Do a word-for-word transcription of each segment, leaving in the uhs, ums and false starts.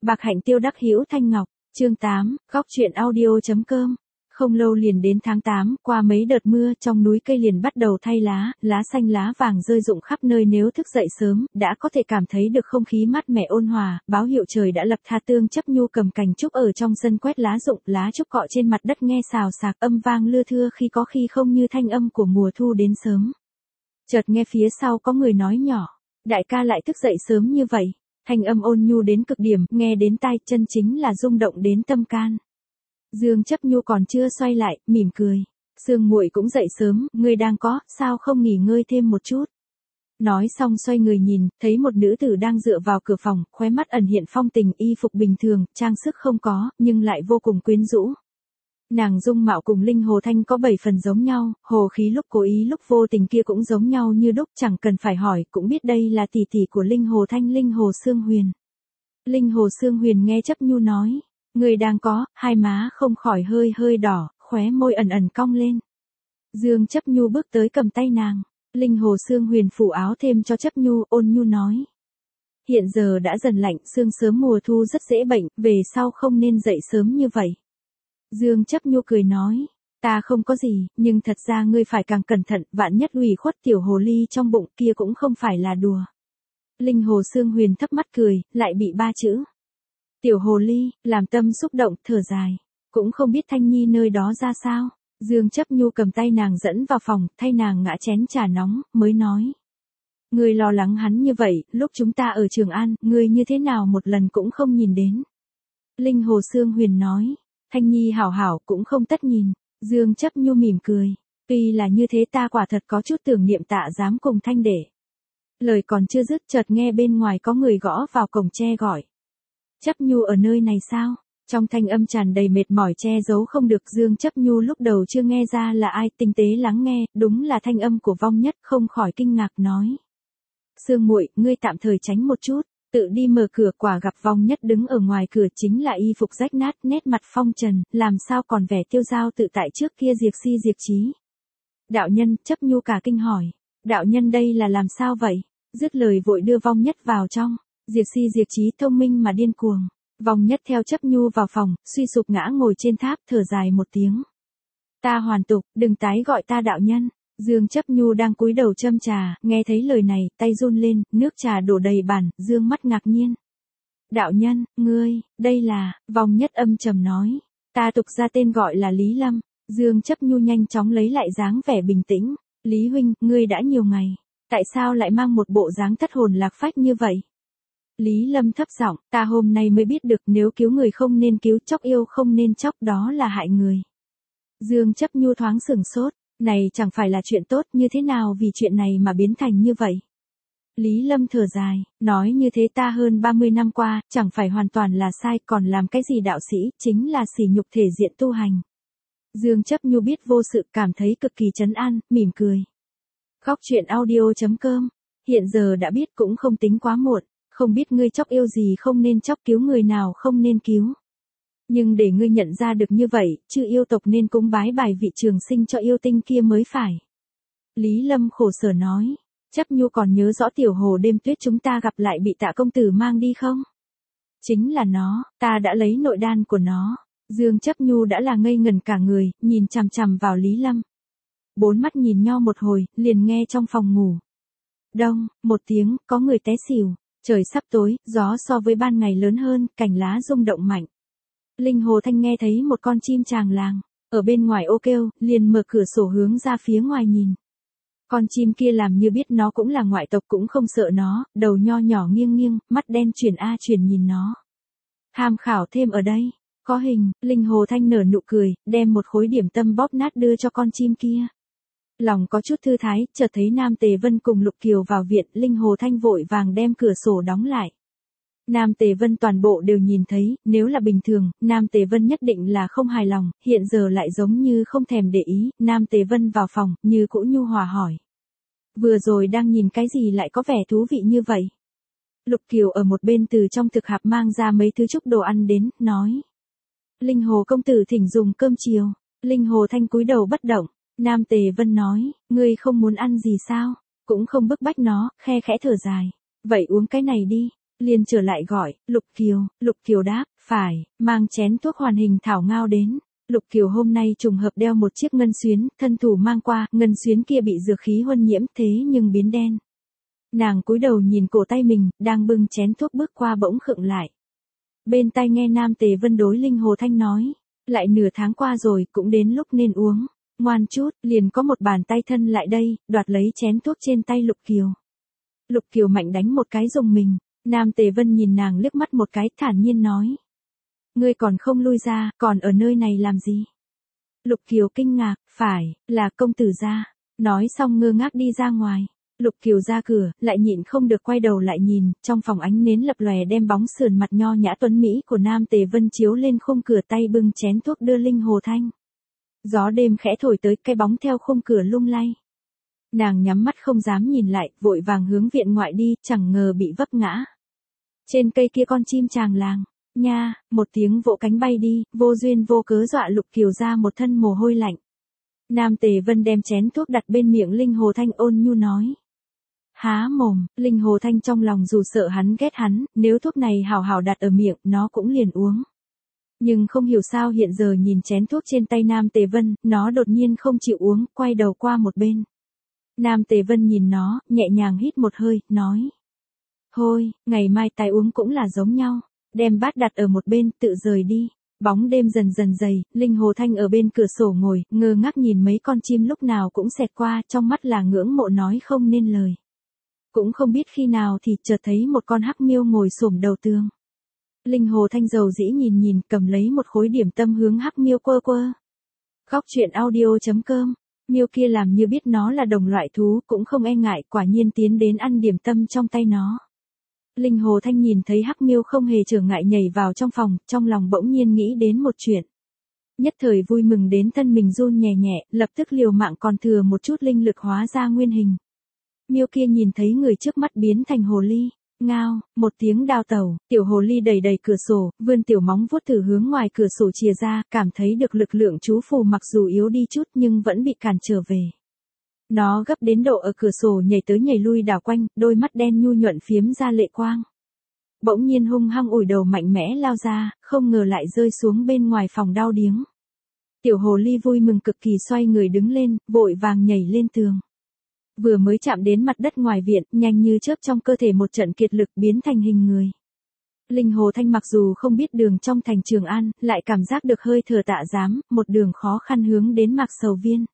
Bạc hạnh tiêu đắc hữu thanh ngọc, chương tám, góc truyện audio chấm com. Không lâu liền đến tháng tám, qua mấy đợt mưa, trong núi cây liền bắt đầu thay lá, lá xanh lá vàng rơi rụng khắp nơi, nếu thức dậy sớm, đã có thể cảm thấy được không khí mát mẻ ôn hòa, báo hiệu trời đã lập tha. Tương Chấp Nhu cầm cành trúc ở trong sân quét lá rụng, lá trúc cọ trên mặt đất nghe xào xạc, âm vang lưa thưa, khi có khi không như thanh âm của mùa thu đến sớm. Chợt nghe phía sau có người nói nhỏ, đại ca lại thức dậy sớm như vậy. Thanh âm ôn nhu đến cực điểm, nghe đến tai, chân chính là rung động đến tâm can. Dương Chấp Nhu còn chưa xoay lại, mỉm cười. Sương muội cũng dậy sớm, ngươi đang có, sao không nghỉ ngơi thêm một chút? Nói xong xoay người nhìn, thấy một nữ tử đang dựa vào cửa phòng, khóe mắt ẩn hiện phong tình, y phục bình thường, trang sức không có, nhưng lại vô cùng quyến rũ. Nàng dung mạo cùng Linh Hồ Thanh có bảy phần giống nhau, hồ khí lúc cố ý lúc vô tình kia cũng giống nhau như đúc, chẳng cần phải hỏi, cũng biết đây là tỷ tỷ của Linh Hồ Thanh, Linh Hồ Sương Huyền. Linh Hồ Sương Huyền nghe Chấp Nhu nói, người đang có, hai má không khỏi hơi hơi đỏ, khóe môi ẩn ẩn cong lên. Dương Chấp Nhu bước tới cầm tay nàng, Linh Hồ Sương Huyền phủ áo thêm cho Chấp Nhu, ôn nhu nói. Hiện giờ đã dần lạnh, sương sớm mùa thu rất dễ bệnh, về sau không nên dậy sớm như vậy. Dương Chấp Nhu cười nói, ta không có gì, nhưng thật ra ngươi phải càng cẩn thận, vạn nhất ủy khuất tiểu hồ ly trong bụng kia cũng không phải là đùa. Linh Hồ Sương Huyền thấp mắt cười, lại bị ba chữ. Tiểu hồ ly, làm tâm xúc động, thở dài. Cũng không biết Thanh Nhi nơi đó ra sao. Dương Chấp Nhu cầm tay nàng dẫn vào phòng, thay nàng ngã chén trà nóng, mới nói. Ngươi lo lắng hắn như vậy, lúc chúng ta ở Trường An, ngươi như thế nào một lần cũng không nhìn đến. Linh Hồ Sương Huyền nói. Thanh Nhi hảo hảo cũng không tất nhìn. Dương Chấp Nhu mỉm cười. Tuy là như thế, ta quả thật có chút tưởng niệm Tạ Giám cùng Thanh Đệ. Lời còn chưa dứt, chợt nghe bên ngoài có người gõ vào cổng tre gọi. Chấp Nhu ở nơi này sao? Trong thanh âm tràn đầy mệt mỏi che giấu không được. Dương Chấp Nhu lúc đầu chưa nghe ra là ai, tinh tế lắng nghe, đúng là thanh âm của Vong Nhất, không khỏi kinh ngạc nói. Sương muội, ngươi tạm thời tránh một chút. Tự đi mở cửa, quả gặp Vong Nhất đứng ở ngoài cửa, chính là y phục rách nát, nét mặt phong trần, làm sao còn vẻ tiêu dao tự tại trước kia. Diệp Si Diệp Chí. Đạo nhân, Chấp Nhu cả kinh hỏi. Đạo nhân đây là làm sao vậy? Dứt lời vội đưa Vong Nhất vào trong. Diệp Si Diệp Chí thông minh mà điên cuồng. Vong Nhất theo Chấp Nhu vào phòng, suy sụp ngã ngồi trên tháp, thở dài một tiếng. Ta hoàn tục, đừng tái gọi ta đạo nhân. Dương Chấp Nhu đang cúi đầu châm trà, nghe thấy lời này, tay run lên, nước trà đổ đầy bàn, dương mắt ngạc nhiên. Đạo nhân, ngươi, đây là, Vong Nhất âm trầm nói. Ta tục ra tên gọi là Lý Lâm. Dương Chấp Nhu nhanh chóng lấy lại dáng vẻ bình tĩnh. Lý huynh, ngươi đã nhiều ngày. Tại sao lại mang một bộ dáng thất hồn lạc phách như vậy? Lý Lâm thấp giọng, ta hôm nay mới biết được, nếu cứu người không nên cứu, chóc yêu không nên chóc, đó là hại người. Dương Chấp Nhu thoáng sửng sốt, này chẳng phải là chuyện tốt, như thế nào vì chuyện này mà biến thành như vậy? Lý Lâm thở dài, nói như thế ta hơn ba mươi năm qua, chẳng phải hoàn toàn là sai, còn làm cái gì đạo sĩ, chính là sỉ nhục thể diện tu hành. Dương Chấp Nhu biết vô sự, cảm thấy cực kỳ trấn an, mỉm cười. Góc truyện audio chấm com, hiện giờ đã biết cũng không tính quá muộn. Không biết ngươi chóc yêu gì không nên chóc, cứu người nào không nên cứu. Nhưng để ngươi nhận ra được như vậy, chư yêu tộc nên cúng bái bài vị trường sinh cho yêu tinh kia mới phải. Lý Lâm khổ sở nói. Chấp Nhu còn nhớ rõ tiểu hồ đêm tuyết chúng ta gặp lại bị Tạ công tử mang đi không? Chính là nó, ta đã lấy nội đan của nó. Dương Chấp Nhu đã là ngây ngần cả người, nhìn chằm chằm vào Lý Lâm. Bốn mắt nhìn nhau một hồi, liền nghe trong phòng ngủ. Đông, một tiếng, có người té xỉu. Trời sắp tối, gió so với ban ngày lớn hơn, cành lá rung động mạnh. Linh Hồ Thanh nghe thấy một con chim tràng làng, ở bên ngoài ô kêu, liền mở cửa sổ hướng ra phía ngoài nhìn. Con chim kia làm như biết nó cũng là ngoại tộc, cũng không sợ nó, đầu nho nhỏ nghiêng nghiêng, mắt đen chuyển a chuyển nhìn nó. Tham khảo thêm ở đây, có hình, Linh Hồ Thanh nở nụ cười, đem một khối điểm tâm bóp nát đưa cho con chim kia. Lòng có chút thư thái, chợt thấy Nam Tề Vân cùng Lục Kiều vào viện, Linh Hồ Thanh vội vàng đem cửa sổ đóng lại. Nam Tề Vân toàn bộ đều nhìn thấy, nếu là bình thường, Nam Tề Vân nhất định là không hài lòng, hiện giờ lại giống như không thèm để ý. Nam Tề Vân vào phòng, như cũ nhu hòa hỏi. Vừa rồi đang nhìn cái gì lại có vẻ thú vị như vậy? Lục Kiều ở một bên từ trong thực hạp mang ra mấy thứ chút đồ ăn đến, nói. Linh Hồ công tử thỉnh dùng cơm chiều. Linh Hồ Thanh cúi đầu bất động. Nam Tề Vân nói, ngươi không muốn ăn gì sao? Cũng không bức bách nó, khe khẽ thở dài. Vậy uống cái này đi. liền trở lại gọi, Lục Kiều. Lục Kiều đáp, phải, mang chén thuốc hoàn hình thảo ngao đến. Lục Kiều hôm nay trùng hợp đeo một chiếc ngân xuyến, thân thủ mang qua, ngân xuyến kia bị dược khí huân nhiễm thế nhưng biến đen. Nàng cúi đầu nhìn cổ tay mình, đang bưng chén thuốc bước qua bỗng khựng lại. Bên tai nghe Nam Tề Vân đối Linh Hồ Thanh nói, lại nửa tháng qua rồi, cũng đến lúc nên uống. Ngoan chút, liền có một bàn tay thân lại đây, đoạt lấy chén thuốc trên tay Lục Kiều. Lục Kiều mạnh đánh một cái rùng mình, Nam Tề Vân nhìn nàng liếc mắt một cái, thản nhiên nói. Ngươi còn không lui ra, còn ở nơi này làm gì? Lục Kiều kinh ngạc, phải, là công tử gia. Nói xong ngơ ngác đi ra ngoài. Lục Kiều ra cửa, lại nhịn không được quay đầu lại nhìn, trong phòng ánh nến lập lòe đem bóng sườn mặt nho nhã tuấn mỹ của Nam Tề Vân chiếu lên khung cửa, tay bưng chén thuốc đưa Linh Hồ Thanh. Gió đêm khẽ thổi tới, cái bóng theo khung cửa lung lay. Nàng nhắm mắt không dám nhìn lại, vội vàng hướng viện ngoại đi, chẳng ngờ bị vấp ngã. Trên cây kia con chim tràng làng, nha, một tiếng vỗ cánh bay đi, vô duyên vô cớ dọa Lục Kiều ra một thân mồ hôi lạnh. Nam Tề Vân đem chén thuốc đặt bên miệng Linh Hồ Thanh, ôn nhu nói. Há mồm. Linh Hồ Thanh trong lòng dù sợ hắn ghét hắn, nếu thuốc này hào hào đặt ở miệng, nó cũng liền uống. Nhưng không hiểu sao hiện giờ nhìn chén thuốc trên tay Nam Tề Vân, nó đột nhiên không chịu uống, quay đầu qua một bên. Nam Tề Vân nhìn nó, nhẹ nhàng hít một hơi, nói. Thôi, ngày mai tái uống cũng là giống nhau, đem bát đặt ở một bên, tự rời đi. Bóng đêm dần dần dày, Linh Hồ Thanh ở bên cửa sổ ngồi, ngơ ngác nhìn mấy con chim lúc nào cũng xẹt qua, trong mắt là ngưỡng mộ nói không nên lời. Cũng không biết khi nào thì chợt thấy một con hắc miêu ngồi xổm đầu tường. Linh Hồ Thanh dầu dĩ nhìn nhìn, cầm lấy một khối điểm tâm hướng hắc miêu quơ quơ. Góc truyện audio chấm com. Miêu kia làm như biết nó là đồng loại thú, cũng không e ngại, quả nhiên tiến đến ăn điểm tâm trong tay nó. Linh Hồ Thanh nhìn thấy hắc miêu không hề trở ngại nhảy vào trong phòng, trong lòng bỗng nhiên nghĩ đến một chuyện. Nhất thời vui mừng đến thân mình run nhẹ nhẹ, lập tức liều mạng còn thừa một chút linh lực hóa ra nguyên hình. Miêu kia nhìn thấy người trước mắt biến thành hồ ly, ngao, một tiếng đao tẩu, tiểu hồ ly đẩy đẩy cửa sổ, vươn tiểu móng vuốt thử hướng ngoài cửa sổ chìa ra, cảm thấy được lực lượng chú phù mặc dù yếu đi chút nhưng vẫn bị cản trở về. Nó gấp đến độ ở cửa sổ nhảy tới nhảy lui đảo quanh, đôi mắt đen nhu nhuận phiếm ra lệ quang. Bỗng nhiên hung hăng ủi đầu mạnh mẽ lao ra, không ngờ lại rơi xuống bên ngoài phòng đau điếng. Tiểu hồ ly vui mừng cực kỳ xoay người đứng lên, vội vàng nhảy lên tường. Vừa mới chạm đến mặt đất ngoài viện, nhanh như chớp trong cơ thể một trận kiệt lực biến thành hình người. Linh Hồ Thanh mặc dù không biết đường trong thành Trường An, lại cảm giác được hơi thở Tạ Giám, một đường khó khăn hướng đến Mạc Sầu Viên.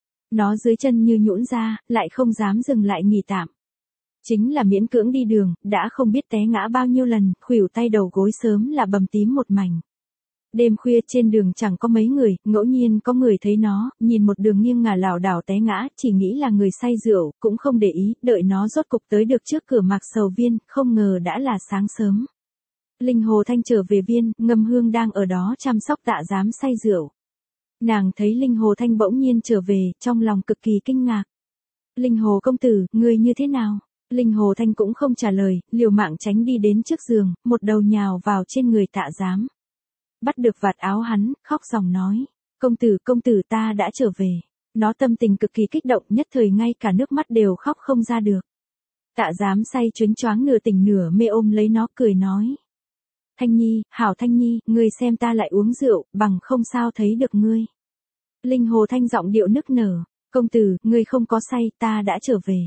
Nó dưới chân như nhũn ra, lại không dám dừng lại nghỉ tạm. Chính là miễn cưỡng đi đường, đã không biết té ngã bao nhiêu lần, khuỷu tay đầu gối sớm là bầm tím một mảnh. Đêm khuya trên đường chẳng có mấy người, ngẫu nhiên có người thấy nó, nhìn một đường nghiêng ngả lảo đảo té ngã, chỉ nghĩ là người say rượu, cũng không để ý, đợi nó rốt cục tới được trước cửa Mạc Sầu Viên, không ngờ đã là sáng sớm. Linh Hồ Thanh trở về viên, Ngâm Hương đang ở đó chăm sóc Tạ Giám say rượu. Nàng thấy Linh Hồ Thanh bỗng nhiên trở về, trong lòng cực kỳ kinh ngạc. Linh Hồ công tử, ngươi như thế nào? Linh Hồ Thanh cũng không trả lời, liều mạng tránh đi đến trước giường, một đầu nhào vào trên người Tạ Giám. Bắt được vạt áo hắn, khóc ròng nói. Công tử, công tử ta đã trở về. Nó tâm tình cực kỳ kích động, nhất thời ngay cả nước mắt đều khóc không ra được. Tạ Giám say choáng choáng nửa tỉnh nửa mê ôm lấy nó cười nói. Thanh Nhi, hảo Thanh Nhi, ngươi xem ta lại uống rượu, bằng không sao thấy được ngươi. Linh Hồ Thanh giọng điệu nức nở. Công tử, ngươi không có say, ta đã trở về.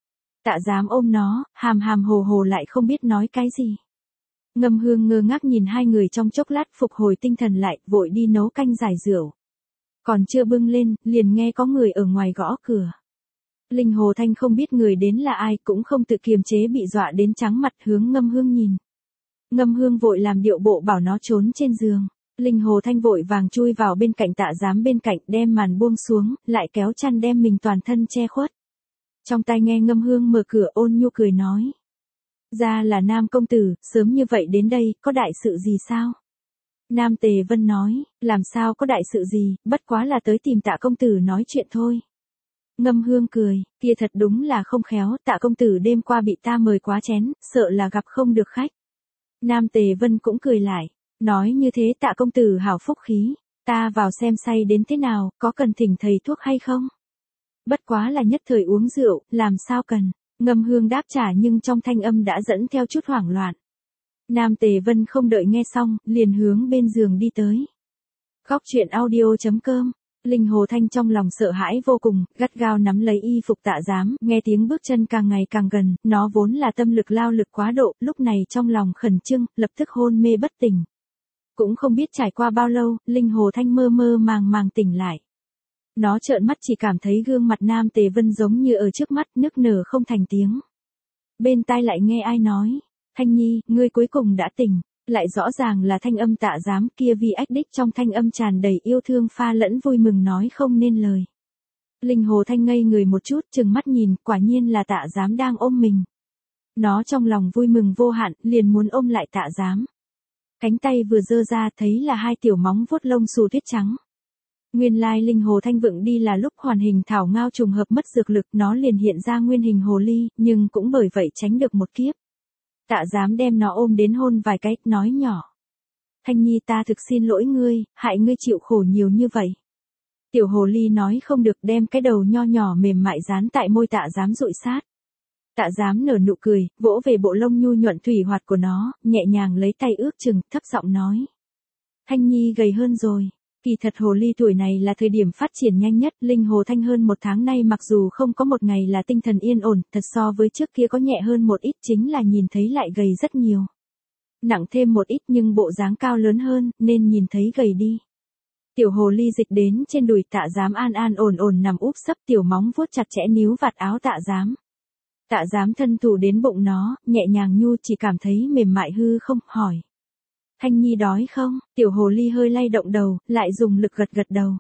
Tạ Giám ôm nó, hàm hàm hồ hồ lại không biết nói cái gì. Ngâm Hương ngơ ngác nhìn hai người trong chốc lát phục hồi tinh thần lại, vội đi nấu canh giải rượu. Còn chưa bưng lên, liền nghe có người ở ngoài gõ cửa. Linh Hồ Thanh không biết người đến là ai, cũng không tự kiềm chế bị dọa đến trắng mặt hướng Ngâm Hương nhìn. Ngâm Hương vội làm điệu bộ bảo nó trốn trên giường. Linh Hồ Thanh vội vàng chui vào bên cạnh Tạ Giám bên cạnh, đem màn buông xuống, lại kéo chăn đem mình toàn thân che khuất. Trong tai nghe Ngâm Hương mở cửa ôn nhu cười nói. Ra là Nam công tử, sớm như vậy đến đây, có đại sự gì sao? Nam Tề Vân nói, làm sao có đại sự gì, bất quá là tới tìm Tạ công tử nói chuyện thôi. Ngâm Hương cười, kia thật đúng là không khéo, Tạ công tử đêm qua bị ta mời quá chén, sợ là gặp không được khách. Nam Tề Vân cũng cười lại, nói như thế Tạ công tử hảo phúc khí, ta vào xem say đến thế nào, có cần thỉnh thầy thuốc hay không? Bất quá là nhất thời uống rượu, làm sao cần. Ngâm Hương đáp trả nhưng trong thanh âm đã dẫn theo chút hoảng loạn. Nam Tề Vân không đợi nghe xong, liền hướng bên giường đi tới. Góc truyện audio.com. Linh Hồ Thanh trong lòng sợ hãi vô cùng, gắt gao nắm lấy y phục Tạ Giám, nghe tiếng bước chân càng ngày càng gần, nó vốn là tâm lực lao lực quá độ, lúc này trong lòng khẩn trương, lập tức hôn mê bất tỉnh. Cũng không biết trải qua bao lâu, Linh Hồ Thanh mơ mơ màng màng tỉnh lại. Nó trợn mắt chỉ cảm thấy gương mặt Nam Tề Vân giống như ở trước mắt, nức nở không thành tiếng. Bên tai lại nghe ai nói, Thanh Nhi, ngươi cuối cùng đã tỉnh. Lại rõ ràng là thanh âm Tạ Giám kia, vì ách đích trong thanh âm tràn đầy yêu thương pha lẫn vui mừng nói không nên lời. Linh Hồ Thanh ngây người một chút, chừng mắt nhìn, quả nhiên là Tạ Giám đang ôm mình. Nó trong lòng vui mừng vô hạn, liền muốn ôm lại Tạ Giám. Cánh tay vừa giơ ra thấy là hai tiểu móng vuốt lông xù tuyết trắng. Nguyên lai Linh Hồ Thanh vựng đi là lúc hoàn hình thảo ngao trùng hợp mất dược lực, nó liền hiện ra nguyên hình hồ ly, nhưng cũng bởi vậy tránh được một kiếp. Tạ Giám đem nó ôm đến hôn vài cái, nói nhỏ. Thanh Nhi, ta thực xin lỗi ngươi, hại ngươi chịu khổ nhiều như vậy. Tiểu hồ ly nói không được, đem cái đầu nho nhỏ mềm mại dán tại môi Tạ Giám dụi sát. Tạ Giám nở nụ cười, vỗ về bộ lông nhu nhuận thủy hoạt của nó, nhẹ nhàng lấy tay ước chừng, thấp giọng nói. Thanh Nhi gầy hơn rồi. Kỳ thật hồ ly tuổi này là thời điểm phát triển nhanh nhất, Linh Hồ Thanh hơn một tháng nay mặc dù không có một ngày là tinh thần yên ổn, thật so với trước kia có nhẹ hơn một ít, chính là nhìn thấy lại gầy rất nhiều. Nặng thêm một ít nhưng bộ dáng cao lớn hơn, nên nhìn thấy gầy đi. Tiểu hồ ly dịch đến trên đùi Tạ Giám an an ổn ổn nằm úp sấp, tiểu móng vuốt chặt chẽ níu vạt áo Tạ Giám. Tạ Giám thân thủ đến bụng nó, nhẹ nhàng nhu, chỉ cảm thấy mềm mại hư không, hỏi. Thanh Nhi đói không? Tiểu hồ ly hơi lay động đầu, lại dùng lực gật gật đầu.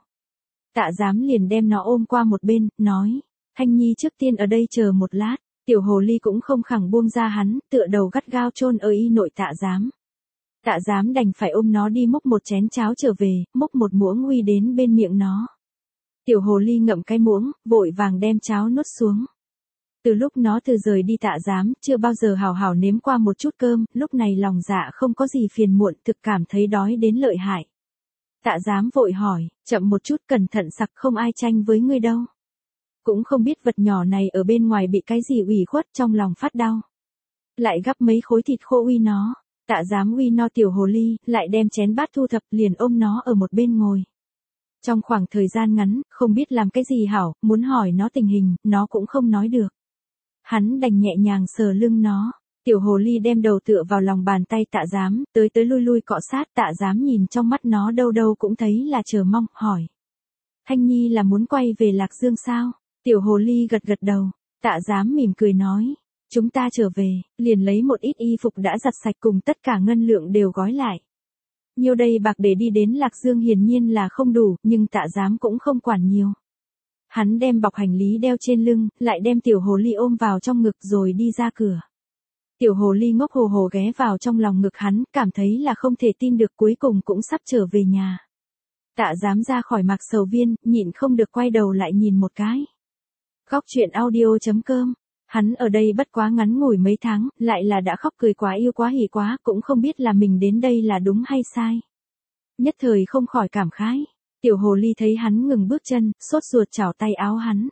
Tạ Giám liền đem nó ôm qua một bên, nói. Thanh Nhi trước tiên ở đây chờ một lát. Tiểu hồ ly cũng không khẳng buông ra hắn, tựa đầu gắt gao chôn ở y nội Tạ Giám. Tạ Giám đành phải ôm nó đi múc một chén cháo trở về, múc một muỗng uy đến bên miệng nó. Tiểu hồ ly ngậm cái muỗng, vội vàng đem cháo nuốt xuống. Từ lúc nó từ rời đi Tạ Giám, chưa bao giờ hào hào nếm qua một chút cơm, lúc này lòng dạ không có gì phiền muộn, thực cảm thấy đói đến lợi hại. Tạ Giám vội hỏi, chậm một chút, cẩn thận sặc, không ai tranh với ngươi đâu. Cũng không biết vật nhỏ này ở bên ngoài bị cái gì ủy khuất, trong lòng phát đau. Lại gắp mấy khối thịt khô uy nó. Tạ Giám uy no tiểu hồ ly, lại đem chén bát thu thập, liền ôm nó ở một bên ngồi. Trong khoảng thời gian ngắn, không biết làm cái gì hảo, muốn hỏi nó tình hình, nó cũng không nói được. Hắn đành nhẹ nhàng sờ lưng nó. Tiểu hồ ly đem đầu tựa vào lòng bàn tay Tạ Giám, tới tới lui lui cọ sát. Tạ Giám nhìn trong mắt nó đâu đâu cũng thấy là chờ mong, hỏi. Thanh Nhi là muốn quay về Lạc Dương sao? Tiểu hồ ly gật gật đầu. Tạ Giám mỉm cười nói. Chúng ta trở về, liền lấy một ít y phục đã giặt sạch cùng tất cả ngân lượng đều gói lại. Nhiêu đây bạc để đi đến Lạc Dương hiển nhiên là không đủ, nhưng Tạ Giám cũng không quản nhiều. Hắn đem bọc hành lý đeo trên lưng, lại đem tiểu hồ ly ôm vào trong ngực rồi đi ra cửa. Tiểu hồ ly ngốc hồ hồ ghé vào trong lòng ngực hắn, cảm thấy là không thể tin được, cuối cùng cũng sắp trở về nhà. Tạ Giám ra khỏi Mạc Sầu Viên, nhịn không được quay đầu lại nhìn một cái. Góc truyện audio.com. Hắn ở đây bất quá ngắn ngủi mấy tháng, lại là đã khóc cười quá yêu quá hỉ quá, cũng không biết là mình đến đây là đúng hay sai. Nhất thời không khỏi cảm khái. Tiểu hồ ly thấy hắn ngừng bước chân, sốt ruột chảo tay áo hắn.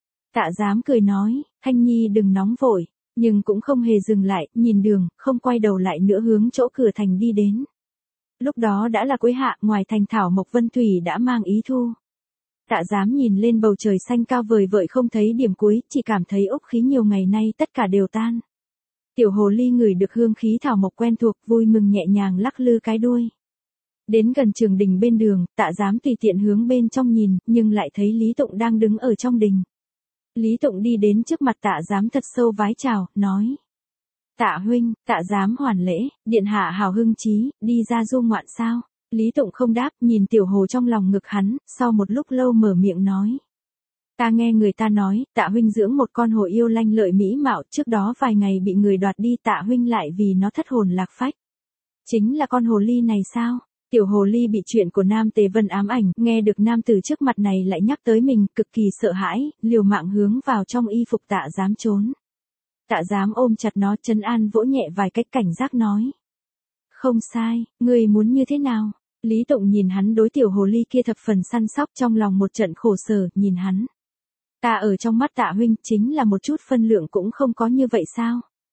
Tạ Giám cười nói, Thanh Nhi đừng nóng vội, nhưng cũng không hề dừng lại, nhìn đường, không quay đầu lại nữa hướng chỗ cửa thành đi đến. Lúc đó đã là cuối hạ, ngoài thành thảo mộc vân thủy đã mang ý thu. Tạ Giám nhìn lên bầu trời xanh cao vời vợi không thấy điểm cuối, chỉ cảm thấy ốc khí nhiều ngày nay tất cả đều tan. Tiểu hồ ly ngửi được hương khí thảo mộc quen thuộc, vui mừng nhẹ nhàng lắc lư cái đuôi. Đến gần trường đình bên đường, Tạ Giám tùy tiện hướng bên trong nhìn, nhưng lại thấy Lý Tụng đang đứng ở trong đình. Lý Tụng đi đến trước mặt Tạ Giám thật sâu vái chào, nói. Tạ huynh, Tạ Giám hoàn lễ, điện hạ hào hưng chí, đi ra du ngoạn sao? Lý Tụng không đáp, nhìn tiểu hồ trong lòng ngực hắn, sau một lúc lâu mở miệng nói. Ta nghe người ta nói, Tạ huynh dưỡng một con hồ yêu lanh lợi mỹ mạo, trước đó vài ngày bị người đoạt đi, Tạ huynh lại vì nó thất hồn lạc phách. Chính là con hồ ly này sao? Tiểu hồ ly bị chuyện của Nam Tề Vân ám ảnh, nghe được nam tử trước mặt này lại nhắc tới mình, cực kỳ sợ hãi, liều mạng hướng vào trong y phục Tạ Giám trốn. Tạ Giám ôm chặt nó, trấn an vỗ nhẹ vài cách, cảnh giác nói. Không sai, ngươi muốn như thế nào? Lý Tụng nhìn hắn đối tiểu hồ ly kia thập phần săn sóc, trong lòng một trận khổ sở, nhìn hắn. Ta ở trong mắt Tạ huynh chính là một chút phân lượng cũng không có như vậy sao?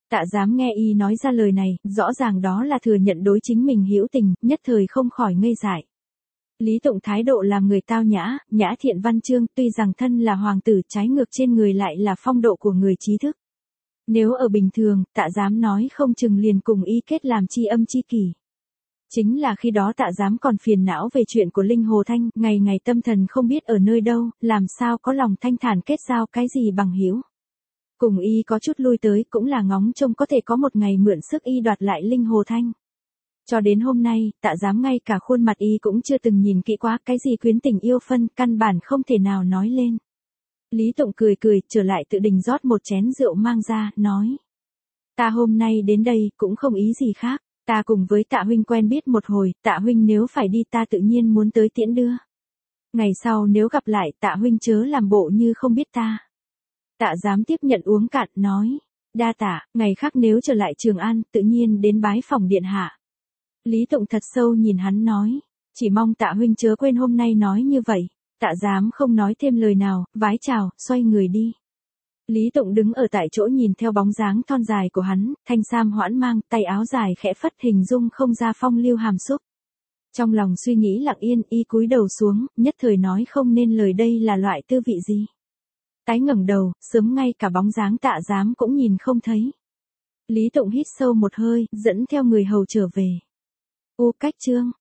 Tạ Giám nghe y nói ra lời này, rõ ràng đó là thừa nhận đối chính mình hữu tình, nhất thời không khỏi ngây dại. Lý Tụng thái độ làm người tao nhã, nhã thiện văn chương, tuy rằng thân là hoàng tử, trái ngược trên người lại là phong độ của người trí thức. Nếu ở bình thường, Tạ Giám nói không chừng liền cùng y kết làm tri âm tri kỷ. Chính là khi đó Tạ Giám còn phiền não về chuyện của Linh Hồ Thanh, ngày ngày tâm thần không biết ở nơi đâu, làm sao có lòng thanh thản kết giao cái gì bằng hữu. Cùng y có chút lui tới cũng là ngóng trông có thể có một ngày mượn sức y đoạt lại Linh Hồ Thanh. Cho đến hôm nay, Tạ Giám ngay cả khuôn mặt y cũng chưa từng nhìn kỹ quá, cái gì quyến tình yêu phân, căn bản không thể nào nói lên. Lý Tụng cười cười, trở lại tự đình rót một chén rượu mang ra, nói. Ta hôm nay đến đây, cũng không ý gì khác, ta cùng với Tạ huynh quen biết một hồi, Tạ huynh nếu phải đi ta tự nhiên muốn tới tiễn đưa. Ngày sau nếu gặp lại, Tạ huynh chớ làm bộ như không biết ta. Tạ Giám tiếp nhận uống cạn, nói. Đa tạ, ngày khác nếu trở lại Trường An, tự nhiên đến bái phòng điện hạ. Lý Tụng thật sâu nhìn hắn nói. Chỉ mong Tạ huynh chớ quên hôm nay nói như vậy. Tạ Giám không nói thêm lời nào, vái chào, xoay người đi. Lý Tụng đứng ở tại chỗ nhìn theo bóng dáng thon dài của hắn, thanh sam hoãn mang, tay áo dài khẽ phất, hình dung không ra phong lưu hàm xúc. Trong lòng suy nghĩ lặng yên, y cúi đầu xuống, nhất thời nói không nên lời đây là loại tư vị gì. Tái ngẩng đầu, sớm ngay cả bóng dáng Tạ Giám cũng nhìn không thấy. Lý Tụng hít sâu một hơi, dẫn theo người hầu trở về. U cách chương.